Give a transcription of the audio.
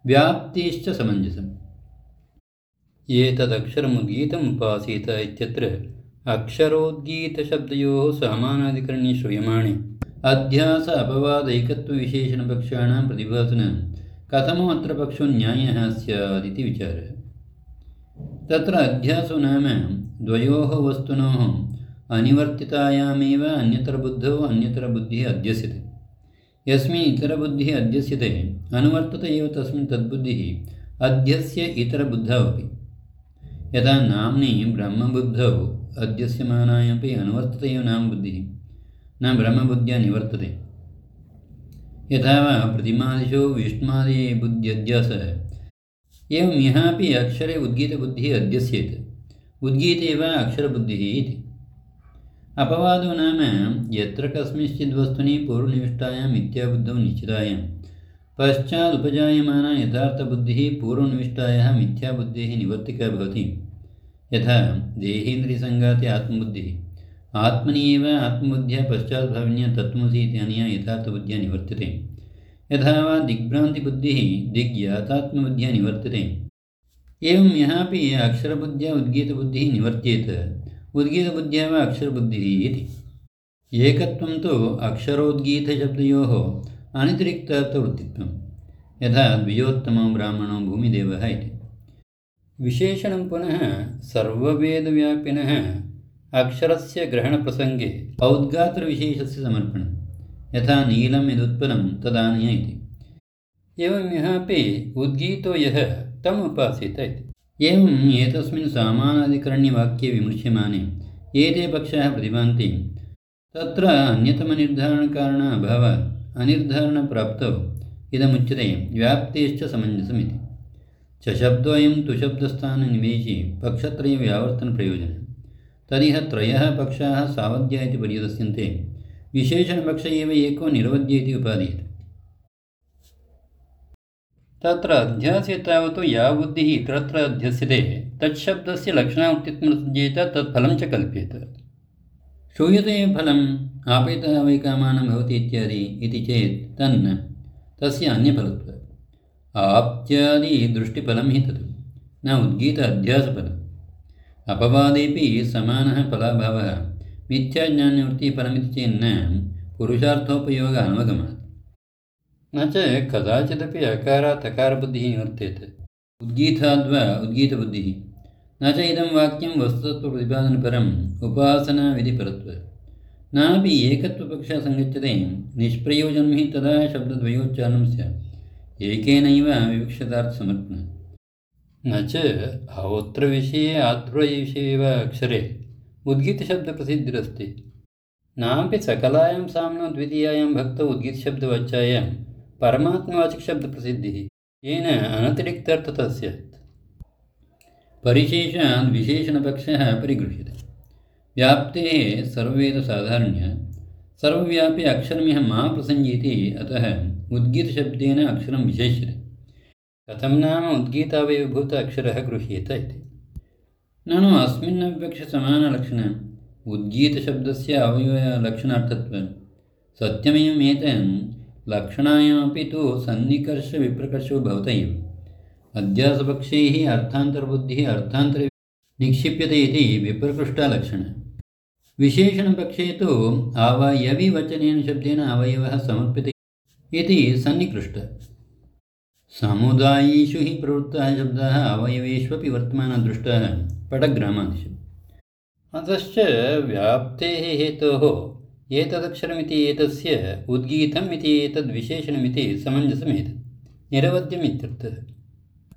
व्याप्तिश्च समञ्जसम्। एतदक्षरमुद्गीतमुपासीत इत्यत्र अक्षरोद्गीतशब्दयोः समानाधिकरणे श्रूयमाणे अध्यास अपवादैकत्वविशेषणपक्षाणां प्रतिभासनं कथमत्र पक्षो न्यायः स्यादिति विचारः। तत्र अध्यासो नाम द्वयोः वस्तुनोः अनिवर्तितायामेव अन्यतरबुद्धौ अन्यतरबुद्धिः अध्यस्यते। यस्मिन् इतरबुद्धिः अध्यस्यते अनुवर्तत एव तस्मिन् तद्बुद्धिः अध्यस्य इतरबुद्धौ अपि। यथा नाम्नि ब्रह्मबुद्धौ अध्यस्यमानायपि अनुवर्तत एव नामबुद्धिः न ब्रह्मबुद्ध्या निवर्तते। यथा वा प्रतिमादिषु विष्णुमादिबुद्ध्यध्यासः एवं यहापि अक्षरे उद्गीतबुद्धिः अध्यस्येत् उद्गीते वा अक्षरबुद्धिः इति। अपवादो नाम यत्र कस्मिंश्चिद्वस्तुनि पूर्वनिविष्टायां मिथ्याबुद्धौ निश्चितायां पश्चादुपजायमाना यथार्थबुद्धिः पूर्वनिविष्टायाः मिथ्याबुद्धेः निवर्तिका भवति। यथा देहेन्द्रियसङ्गाते आत्मबुद्धिः आत्मनि एव आत्मबुद्ध्या पश्चाद्भाविन्या तत्त्वमसि इत्यनया यथार्थबुद्ध्या निवर्त्यते। यथा वा दिग्भ्रान्तिबुद्धिः दिग्यातात्मबुद्ध्या निवर्त्यते। एवं यहापि अक्षरबुद्ध्या उद्गीतबुद्धिः निवर्त्येत उद्गीतबुद्ध्या वा अक्षरबुद्धिः इति। एकत्वं तु अक्षरोद्गीतशब्दयोः अनतिरिक्तार्थवृत्तित्वं। यथा द्विजोत्तमो ब्राह्मणो भूमिदेवः इति। विशेषणं पुनः सर्ववेदव्यापिनः अक्षरस्य ग्रहणप्रसङ्गे औद्गात्रविशेषस्य समर्पणं। यथा नीलं यदुत्पलं तदानय इति। एवं यहापि उद्गीतो यः तम् उपासीत इति। एवम् एतस्मिन् समानाधिकरण्यवाक्ये विमृश्यमाने एते पक्षाः प्रतिभान्ति तत्र अन्यतमनिर्धारणकारण अभावात् अनिर्धारणप्राप्तौ इदमुच्यते व्याप्तेश्च समञ्जसमिति। चशब्दोऽयं तुशब्दस्थाननिवेशि पक्षत्रयव्यावर्तनप्रयोजनः। तदिह त्रयः पक्षाः सावद्या इति पर्यदस्यन्ते। विशेषणपक्ष एव एको निरवद्य इति उपादीयते। तत्र अध्यासे तावत् या बुद्धिः इतरत्र अध्यस्यते तच्छब्दस्य लक्षणावृत्तित्वं सज्जेत तत्फलं च कल्प्येत। श्रूयते फलम् आपैतः वै कामानं भवति इत्यादि इति चेत् तन्न तस्य अन्यफलत्वात्। आप्त्यादि दृष्टिफलं हि तत् न उद्गीत अध्यासफलम्। अपवादेपि समानः फलाभावः मिथ्याज्ञाननिवृत्तिफलमिति चेन्न पुरुषार्थोपयोग अनवगमात्। न च कदाचिदपि अकारात् अकारबुद्धिः निवर्तेत उद्गीताद्वा उद्गीतबुद्धिः। न च इदं वाक्यं वस्तुतत्वप्रतिपादनपरम् उपासनाविधिपरत्वात्। नापि एकत्वपक्षः सङ्गच्छते निष्प्रयोजनं हि तदा शब्दद्वयोच्चारणं स्यात् एकेनैव विवक्षितार्थसमर्पणात्। न च होत्रविषये आत्मविषये वा अक्षरे उद्गीतशब्दप्रसिद्धिरस्ति। नापि सकलायां साम्नो द्वितीयायां भक्तौ उद्गीतशब्दवाच्यायां परमात्मवाचकशब्दप्रसिद्धिः येन अनतिरिक्तार्थतः स्यात्। परिशेषाद् विशेषणपक्षः परिगृह्यते। व्याप्तेः सर्ववेदसाधारण्य सर्वव्यापी अक्षरमिह मा प्रसञ्जीति अतः उद्गीतशब्देन अक्षरं विशेष्यते। कथं नाम उद्गीतावयवभूत अक्षरः गृह्येत इति। ननु अस्मिन्नविवक्षसमानलक्षणम् उद्गीतशब्दस्य अवयवलक्षणार्थत्वं सत्यमेवमेतन् लक्षणायामपि तु सन्निकर्षविप्रकर्षो भवत एव। अध्यासपक्षे हि अर्थान्तरबुद्धिः अर्थान्तरे निक्षिप्यते इति विप्रकृष्टा लक्षणा। विशेषणपक्षे तु अवयविवचनेन शब्देन अवयवः समर्प्यते इति सन्निकृष्टः। समुदायेषु हि प्रवृत्ताः शब्दाः अवयवेष्वपि वर्तमानदृष्टाः पटग्रामादिषु। अतश्च व्याप्तेः हेतोः एतदक्षरमिति एतस्य उद्गीतम् इति एतद्विशेषणमिति समञ्जसमेतत् निरवध्यमित्यर्थः।